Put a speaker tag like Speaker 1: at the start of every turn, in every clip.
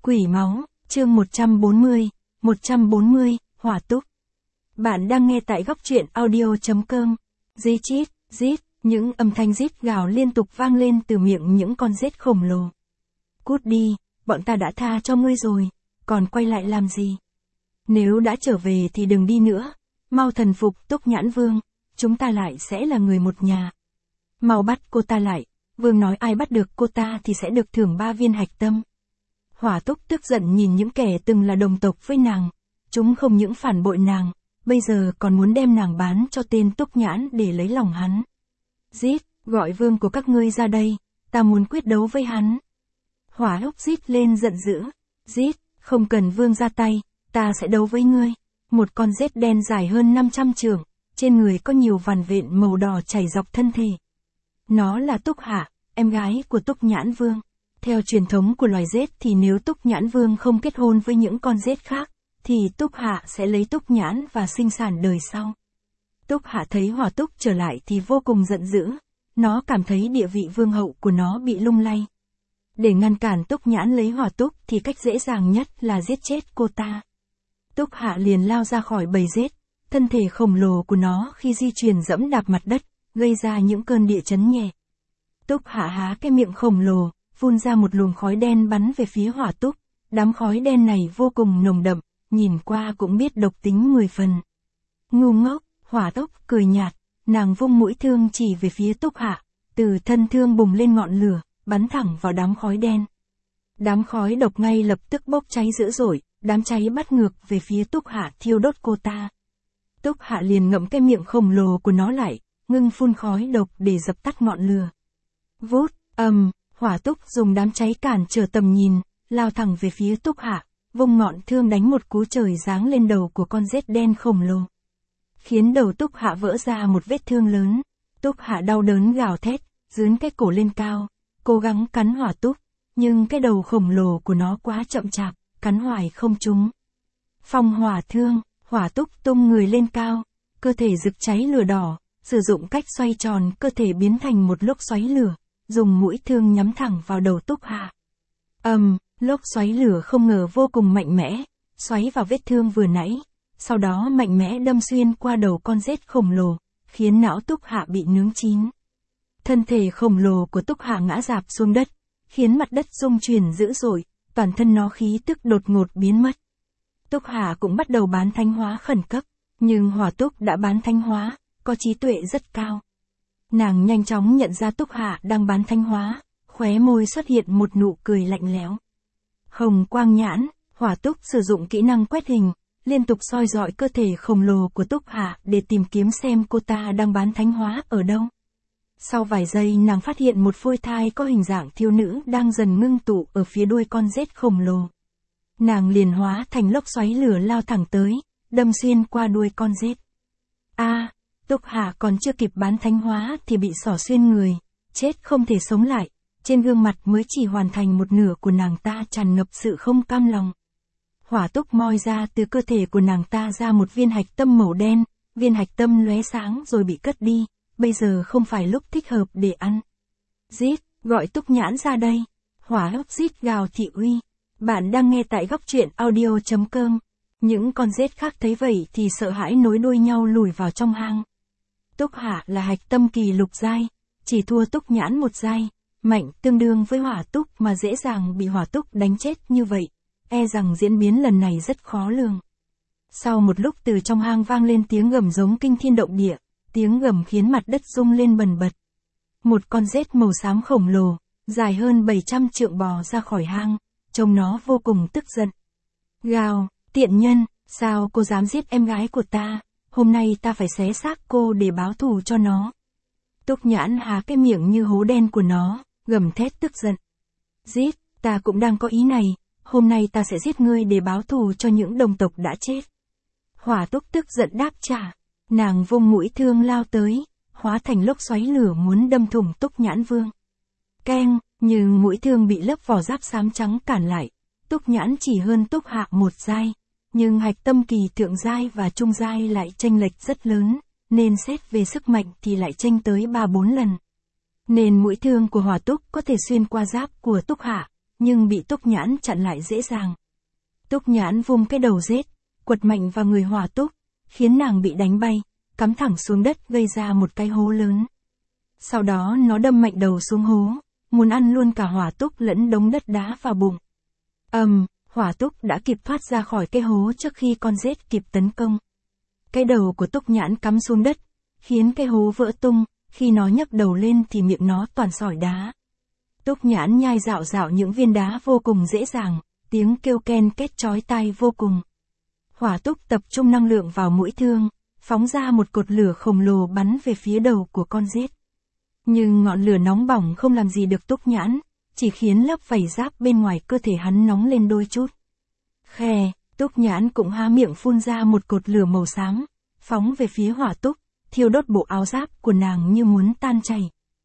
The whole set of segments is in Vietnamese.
Speaker 1: Quỷ máu, chương 140, Hỏa Túc. Bạn đang nghe tại góc truyện audio.com. Rít chít, rít, những âm thanh rít gào liên tục vang lên từ miệng những con rết khổng lồ. Cút đi, bọn ta đã tha cho ngươi rồi, còn quay lại làm gì? Nếu đã trở về thì đừng đi nữa, mau thần phục Túc Nhãn Vương, chúng ta lại sẽ là người một nhà. Mau bắt cô ta lại, Vương nói ai bắt được cô ta thì sẽ được thưởng 3 viên hạch tâm. Hỏa Túc tức giận nhìn những kẻ từng là đồng tộc với nàng, chúng không những phản bội nàng, bây giờ còn muốn đem nàng bán cho tên Túc Nhãn để lấy lòng hắn. Rít, gọi vương của các ngươi ra đây, ta muốn quyết đấu với hắn. Hỏa Túc rít lên giận dữ, rít, không cần vương ra tay, ta sẽ đấu với ngươi. Một con rết đen dài hơn 500 trượng, trên người có nhiều vằn vện màu đỏ chảy dọc thân thể. Nó là Túc Hạ, em gái của Túc Nhãn Vương. Theo truyền thống của loài rết thì nếu Túc Nhãn Vương không kết hôn với những con rết khác, thì Túc Hạ sẽ lấy Túc Nhãn và sinh sản đời sau. Túc Hạ thấy Hỏa Túc trở lại thì vô cùng giận dữ, nó cảm thấy địa vị vương hậu của nó bị lung lay. Để ngăn cản Túc Nhãn lấy Hỏa Túc thì cách dễ dàng nhất là giết chết cô ta. Túc Hạ liền lao ra khỏi bầy rết, thân thể khổng lồ của nó khi di chuyển dẫm đạp mặt đất, gây ra những cơn địa chấn nhẹ. Túc Hạ há cái miệng khổng lồ, phun ra một luồng khói đen bắn về phía Hỏa Túc, đám khói đen này vô cùng nồng đậm, nhìn qua cũng biết độc tính 10 phần. Ngu ngốc, Hỏa Túc cười nhạt, nàng vung mũi thương chỉ về phía Túc Hạ, từ thân thương bùng lên ngọn lửa, bắn thẳng vào đám khói đen. Đám khói độc ngay lập tức bốc cháy dữ dội, đám cháy bắt ngược về phía Túc Hạ thiêu đốt cô ta. Túc Hạ liền ngậm cái miệng khổng lồ của nó lại, ngưng phun khói độc để dập tắt ngọn lửa. Vút, Hỏa Túc dùng đám cháy cản trở tầm nhìn, lao thẳng về phía Túc Hạ, vung ngọn thương đánh một cú trời giáng lên đầu của con rết đen khổng lồ, khiến đầu Túc Hạ vỡ ra một vết thương lớn. Túc Hạ đau đớn gào thét, dướn cái cổ lên cao, cố gắng cắn Hỏa Túc, nhưng cái đầu khổng lồ của nó quá chậm chạp, cắn hoài không trúng. Phong hỏa thương, Hỏa Túc tung người lên cao, cơ thể rực cháy lửa đỏ, sử dụng cách xoay tròn cơ thể biến thành một lốc xoáy lửa, dùng mũi thương nhắm thẳng vào đầu Túc Hạ. Lốc xoáy lửa không ngờ vô cùng mạnh mẽ, xoáy vào vết thương vừa nãy, sau đó mạnh mẽ đâm xuyên qua đầu con rết khổng lồ, khiến não Túc Hạ bị nướng chín. Thân thể khổng lồ của Túc Hạ ngã rạp xuống đất, khiến mặt đất rung chuyển dữ dội, toàn thân nó khí tức đột ngột biến mất. Túc Hạ cũng bắt đầu bán thánh hóa khẩn cấp, nhưng Hỏa Túc đã bán thánh hóa, có trí tuệ rất cao. Nàng nhanh chóng nhận ra Túc Hạ đang bán thánh hóa, khóe môi xuất hiện một nụ cười lạnh lẽo. Hồng quang nhãn, Hỏa Túc sử dụng kỹ năng quét hình, liên tục soi dọi cơ thể khổng lồ của Túc Hạ để tìm kiếm xem cô ta đang bán thánh hóa ở đâu. Sau vài giây nàng phát hiện một phôi thai có hình dạng thiếu nữ đang dần ngưng tụ ở phía đuôi con rết khổng lồ. Nàng liền hóa thành lốc xoáy lửa lao thẳng tới, đâm xuyên qua đuôi con rết. Túc Hạ còn chưa kịp bán thánh hóa thì bị xỏ xuyên người, chết không thể sống lại, trên gương mặt mới chỉ hoàn thành một nửa của nàng ta tràn ngập sự không cam lòng. Hỏa Túc moi ra từ cơ thể của nàng ta ra một viên hạch tâm màu đen, viên hạch tâm lóe sáng rồi bị cất đi, bây giờ không phải lúc thích hợp để ăn. Rít, gọi Túc Nhãn ra đây. Hỏa Túc rít gào thị uy. Bạn đang nghe tại góc truyện audio.com. Những con rết khác thấy vậy thì sợ hãi nối đuôi nhau lùi vào trong hang. Túc Hạ là hạch tâm kỳ lục giai, chỉ thua Túc Nhãn một giai, mạnh tương đương với Hỏa Túc mà dễ dàng bị Hỏa Túc đánh chết như vậy, e rằng diễn biến lần này rất khó lường. Sau một lúc từ trong hang vang lên tiếng gầm giống kinh thiên động địa, tiếng gầm khiến mặt đất rung lên bần bật. Một con rết màu xám khổng lồ, dài hơn 700 trượng bò ra khỏi hang, trông nó vô cùng tức giận. Gào, tiện nhân, sao cô dám giết em gái của ta? Hôm nay ta phải xé xác cô để báo thù cho nó. Túc Nhãn há cái miệng như hố đen của nó, gầm thét tức giận. Giết, ta cũng đang có ý này, hôm nay ta sẽ giết ngươi để báo thù cho những đồng tộc đã chết. Hỏa Túc tức giận đáp trả, nàng vung mũi thương lao tới, hóa thành lốc xoáy lửa muốn đâm thủng Túc Nhãn Vương. Keng, nhưng mũi thương bị lớp vỏ giáp xám trắng cản lại. Túc Nhãn chỉ hơn Túc Hạ một giai, nhưng hạch tâm kỳ thượng giai và trung giai lại chênh lệch rất lớn, nên xét về sức mạnh thì lại chênh tới 3-4 lần. Nên mũi thương của Hỏa Túc có thể xuyên qua giáp của Túc Hạ, nhưng bị Túc Nhãn chặn lại dễ dàng. Túc Nhãn vung cái đầu rết, quật mạnh vào người Hỏa Túc, khiến nàng bị đánh bay, cắm thẳng xuống đất gây ra một cái hố lớn. Sau đó nó đâm mạnh đầu xuống hố, muốn ăn luôn cả Hỏa Túc lẫn đống đất đá vào bụng. Hỏa Túc đã kịp thoát ra khỏi cái hố trước khi con rết kịp tấn công. Cái đầu của Túc Nhãn cắm xuống đất, khiến cái hố vỡ tung, khi nó nhấc đầu lên thì miệng nó toàn sỏi đá. Túc Nhãn nhai rạo rạo những viên đá vô cùng dễ dàng, tiếng kêu ken két chói tai vô cùng. Hỏa Túc tập trung năng lượng vào mũi thương, phóng ra một cột lửa khổng lồ bắn về phía đầu của con rết. Nhưng ngọn lửa nóng bỏng không làm gì được Túc Nhãn, chỉ khiến lớp vảy giáp bên ngoài cơ thể hắn nóng lên đôi chút. Khè, Túc Nhãn cũng há miệng phun ra một cột lửa màu xám, phóng về phía Hỏa Túc, thiêu đốt bộ áo giáp của nàng như muốn tan chảy.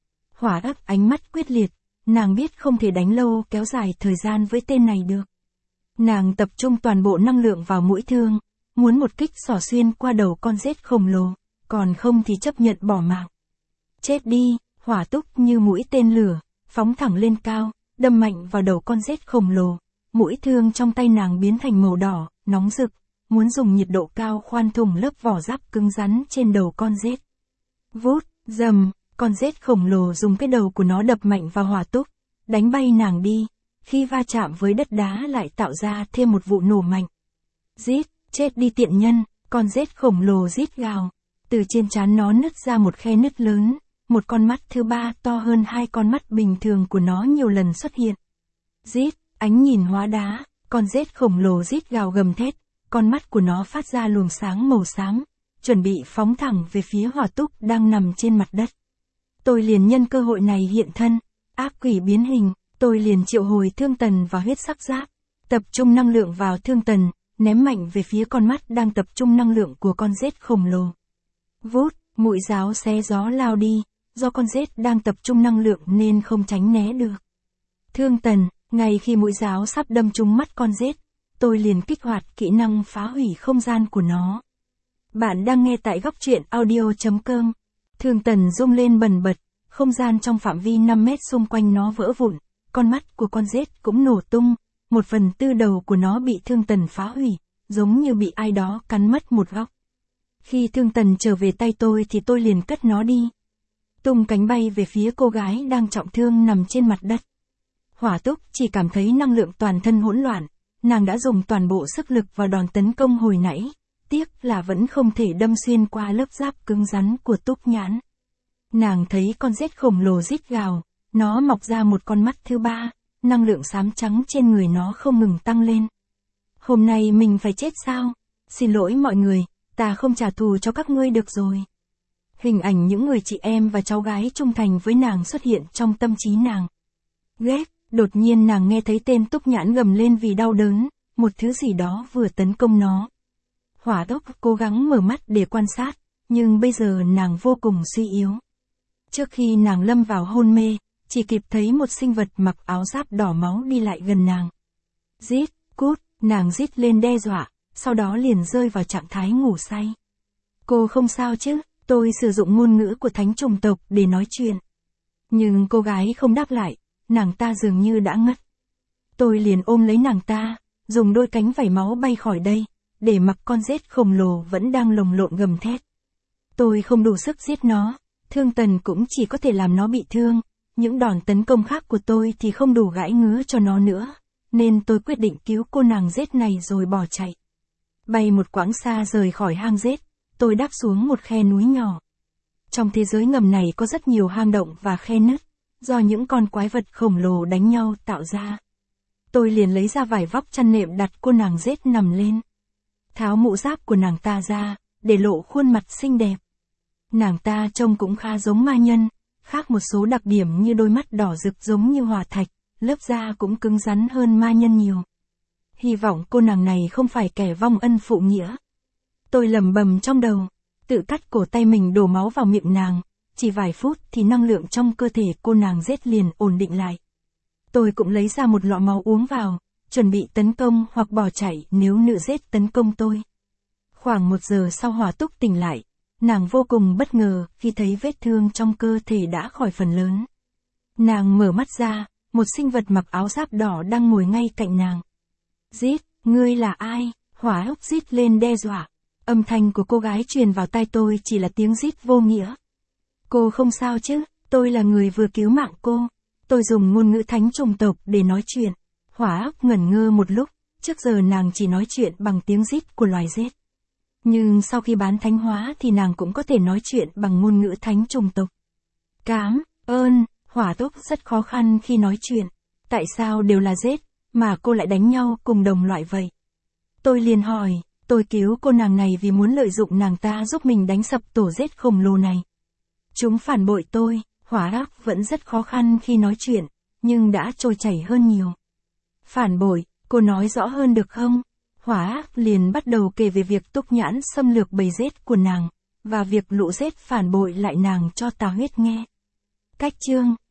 Speaker 1: Hỏa Ấp ánh mắt quyết liệt, nàng biết không thể đánh lâu kéo dài thời gian với tên này được. Nàng tập trung toàn bộ năng lượng vào mũi thương, muốn một kích xỏ xuyên qua đầu con rết khổng lồ, còn không thì chấp nhận bỏ mạng. Chết đi, Hỏa Túc như mũi tên lửa, phóng thẳng lên cao, đâm mạnh vào đầu con rết khổng lồ. Mũi thương trong tay nàng biến thành màu đỏ, nóng rực, muốn dùng nhiệt độ cao khoan thủng lớp vỏ giáp cứng rắn trên đầu con rết. Vút, dầm, con rết khổng lồ dùng cái đầu của nó đập mạnh vào Hỏa Túc, đánh bay nàng đi. Khi va chạm với đất đá lại tạo ra thêm một vụ nổ mạnh. Rít, chết đi tiện nhân, con rết khổng lồ rít gào. Từ trên trán nó nứt ra một khe nứt lớn, một con mắt thứ ba to hơn hai con mắt bình thường của nó nhiều lần xuất hiện. Rít, ánh nhìn hóa đá, con rết khổng lồ rít gào gầm thét, con mắt của nó phát ra luồng sáng màu xám, chuẩn bị phóng thẳng về phía Hỏa Túc đang nằm trên mặt đất. Tôi liền nhân cơ hội này hiện thân, ác quỷ biến hình. Tôi liền triệu hồi Thương Tần và huyết sắc giáp, tập trung năng lượng vào Thương Tần, ném mạnh về phía con mắt đang tập trung năng lượng của con rết khổng lồ. Vút, mũi giáo xé gió lao đi, do con rết đang tập trung năng lượng nên không tránh né được. Thương Tần, ngay khi mũi giáo sắp đâm trúng mắt con rết, tôi liền kích hoạt kỹ năng phá hủy không gian của nó. Bạn đang nghe tại góc truyện audio.com. Thương Tần rung lên bần bật, không gian trong phạm vi 5 mét xung quanh nó vỡ vụn. Con mắt của con rết cũng nổ tung, 1/4 đầu của nó bị Thương Tần phá hủy, giống như bị ai đó cắn mất một góc. Khi Thương Tần trở về tay tôi thì tôi liền cất nó đi. Tung cánh bay về phía cô gái đang trọng thương nằm trên mặt đất. Hỏa Túc chỉ cảm thấy năng lượng toàn thân hỗn loạn, nàng đã dùng toàn bộ sức lực vào đòn tấn công hồi nãy, tiếc là vẫn không thể đâm xuyên qua lớp giáp cứng rắn của Túc Nhãn. Nàng thấy con rết khổng lồ rít gào. Nó mọc ra một con mắt thứ ba, năng lượng xám trắng trên người nó không ngừng tăng lên. Hôm nay mình phải chết sao? Xin lỗi mọi người, ta không trả thù cho các ngươi được rồi. Hình ảnh những người chị em và cháu gái trung thành với nàng xuất hiện trong tâm trí nàng. Ghét, đột nhiên nàng nghe thấy tên Túc Nhãn gầm lên vì đau đớn, một thứ gì đó vừa tấn công nó. Hỏa Túc cố gắng mở mắt để quan sát, nhưng bây giờ nàng vô cùng suy yếu. Trước khi nàng lâm vào hôn mê, chỉ kịp thấy một sinh vật mặc áo giáp đỏ máu đi lại gần nàng. Rít, cút, nàng rít lên đe dọa, sau đó liền rơi vào trạng thái ngủ say. Cô không sao chứ, tôi sử dụng ngôn ngữ của thánh chủng tộc để nói chuyện. Nhưng cô gái không đáp lại, nàng ta dường như đã ngất. Tôi liền ôm lấy nàng ta, dùng đôi cánh vảy máu bay khỏi đây, để mặc con rết khổng lồ vẫn đang lồng lộn gầm thét. Tôi không đủ sức giết nó, Thương Tần cũng chỉ có thể làm nó bị thương. Những đòn tấn công khác của tôi thì không đủ gãi ngứa cho nó nữa, nên tôi quyết định cứu cô nàng rết này rồi bỏ chạy. Bay một quãng xa rời khỏi hang rết, tôi đáp xuống một khe núi nhỏ. Trong thế giới ngầm này có rất nhiều hang động và khe nứt, do những con quái vật khổng lồ đánh nhau tạo ra. Tôi liền lấy ra vải vóc chăn nệm đặt cô nàng rết nằm lên. Tháo mũ giáp của nàng ta ra, để lộ khuôn mặt xinh đẹp. Nàng ta trông cũng khá giống ma nhân. Khác một số đặc điểm như đôi mắt đỏ rực giống như hỏa thạch, lớp da cũng cứng rắn hơn ma nhân nhiều. Hy vọng cô nàng này không phải kẻ vong ân phụ nghĩa. Tôi lẩm bẩm trong đầu, tự cắt cổ tay mình đổ máu vào miệng nàng, chỉ vài phút thì năng lượng trong cơ thể cô nàng rết liền ổn định lại. Tôi cũng lấy ra một lọ máu uống vào, chuẩn bị tấn công hoặc bỏ chạy nếu nữ rết tấn công tôi. Khoảng 1 giờ sau Hỏa Túc tỉnh lại. Nàng vô cùng bất ngờ khi thấy vết thương trong cơ thể đã khỏi phần lớn. Nàng mở mắt ra, một sinh vật mặc áo giáp đỏ đang ngồi ngay cạnh nàng. Rít, ngươi là ai? Hỏa hốc rít lên đe dọa. Âm thanh của cô gái truyền vào tai tôi chỉ là tiếng rít vô nghĩa. Cô không sao chứ, tôi là người vừa cứu mạng cô. Tôi dùng ngôn ngữ thánh chủng tộc để nói chuyện. Hỏa hốc ngẩn ngơ một lúc, trước giờ nàng chỉ nói chuyện bằng tiếng rít của loài rết. Nhưng sau khi bán thánh hóa thì nàng cũng có thể nói chuyện bằng ngôn ngữ thánh chủng tộc. Cảm ơn, hỏa tốc rất khó khăn khi nói chuyện. Tại sao đều là rết, mà cô lại đánh nhau cùng đồng loại vậy? Tôi liền hỏi, tôi cứu cô nàng này vì muốn lợi dụng nàng ta giúp mình đánh sập tổ rết khổng lồ này. Chúng phản bội tôi, hỏa hắc vẫn rất khó khăn khi nói chuyện, nhưng đã trôi chảy hơn nhiều. Phản bội, cô nói rõ hơn được không? Hỏa hắc liền bắt đầu kể về việc Túc Nhãn xâm lược bầy rết của nàng, và việc lũ rết phản bội lại nàng cho Tà Huyết nghe. Cách chương